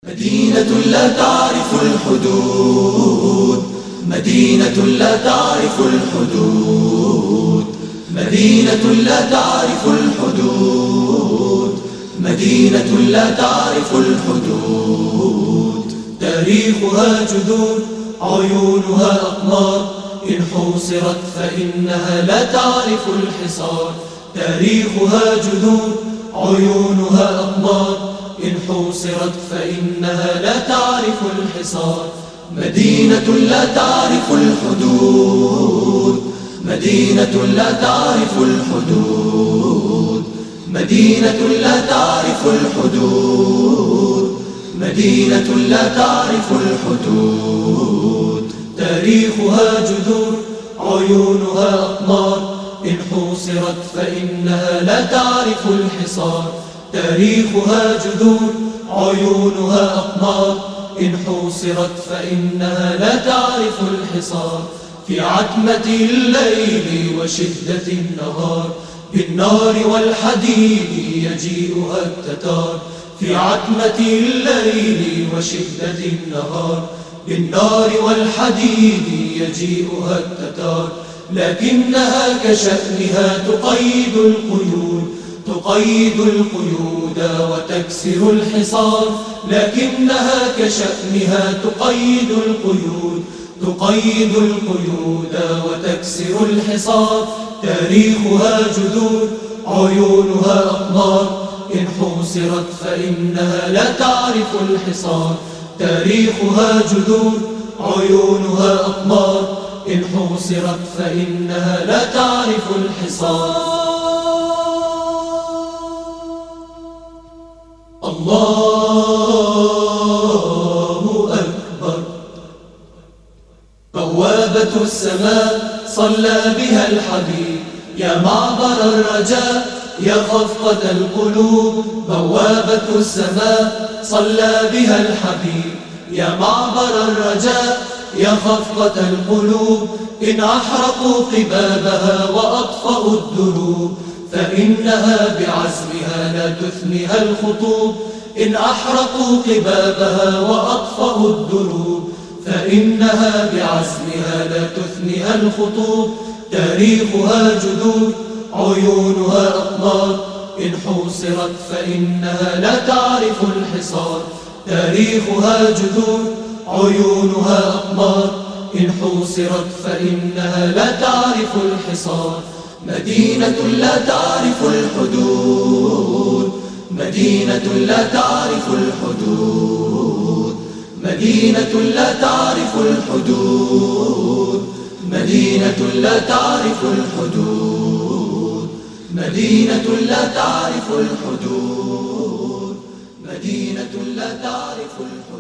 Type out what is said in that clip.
مدينة لا تعرف الحدود، مدينة لا تعرف الحدود، مدينة لا تعرف الحدود، مدينة لا تعرف الحدود. تاريخها جذور، عيونها أقمار، إن حوصرت فإنها لا تعرف الحصار. تاريخها جذور، عيونها أقمار، إن حوصرت فإنها لا تعرف الحصار. مدينة لا تعرف الحدود، مدينة لا تعرف الحدود، مدينة لا تعرف الحدود، مدينة لا تعرف الحدود. تاريخها جذور، عيونها أقمار، إن حوصرت فإنها لا تعرف الحصار. تاريخها جذور، عيونها أقمار، إن حوصرت فإنها لا تعرف الحصار. في عتمة الليل وشدة النهار، بالنار والحديد يجيئها التتار. في عتمة الليل وشدة النهار، بالنار والحديد يجيئها التتار. لكنها كشأنها تقيد القيود، تقيد القيود وتكسر الحصار. لكنها كشأنها تقيد القيود، تقيد القيود وتكسر الحصار. تاريخها جذور، عيونها أقمار، إن حوصرت فإنها لا تعرف الحصار. تاريخها جذور، عيونها أقمار، إن حوصرت فإنها لا تعرف الحصار. الله أكبر. بوابة السماء صلى بها الحبيب، يا معبر الرجاء يا خفقة القلوب. بوابة السماء صلى بها الحبيب، يا معبر الرجاء يا خفقة القلوب. إن أحرقوا قبابها وأطفأوا الدروب، فإنها بعزمها لا تثنيها الخطوب. إن أحرقوا قبابها وأطفأوا الدروب، فإنها بعزمها لا تثنيها الخطوب. تاريخها جذور، عيونها أقمار، إن حوصرت فإنها لا تعرف الحصار. تاريخها جذور، عيونها أقمار، إن حوصرت فإنها لا تعرف الحصار. مدينة لا تعرف الحدود، مدينة لا تعرف الحدود، مدينة لا تعرف الحدود، مدينة لا تعرف الحدود، مدينة لا تعرف الحدود، مدينة لا تعرف الحدود.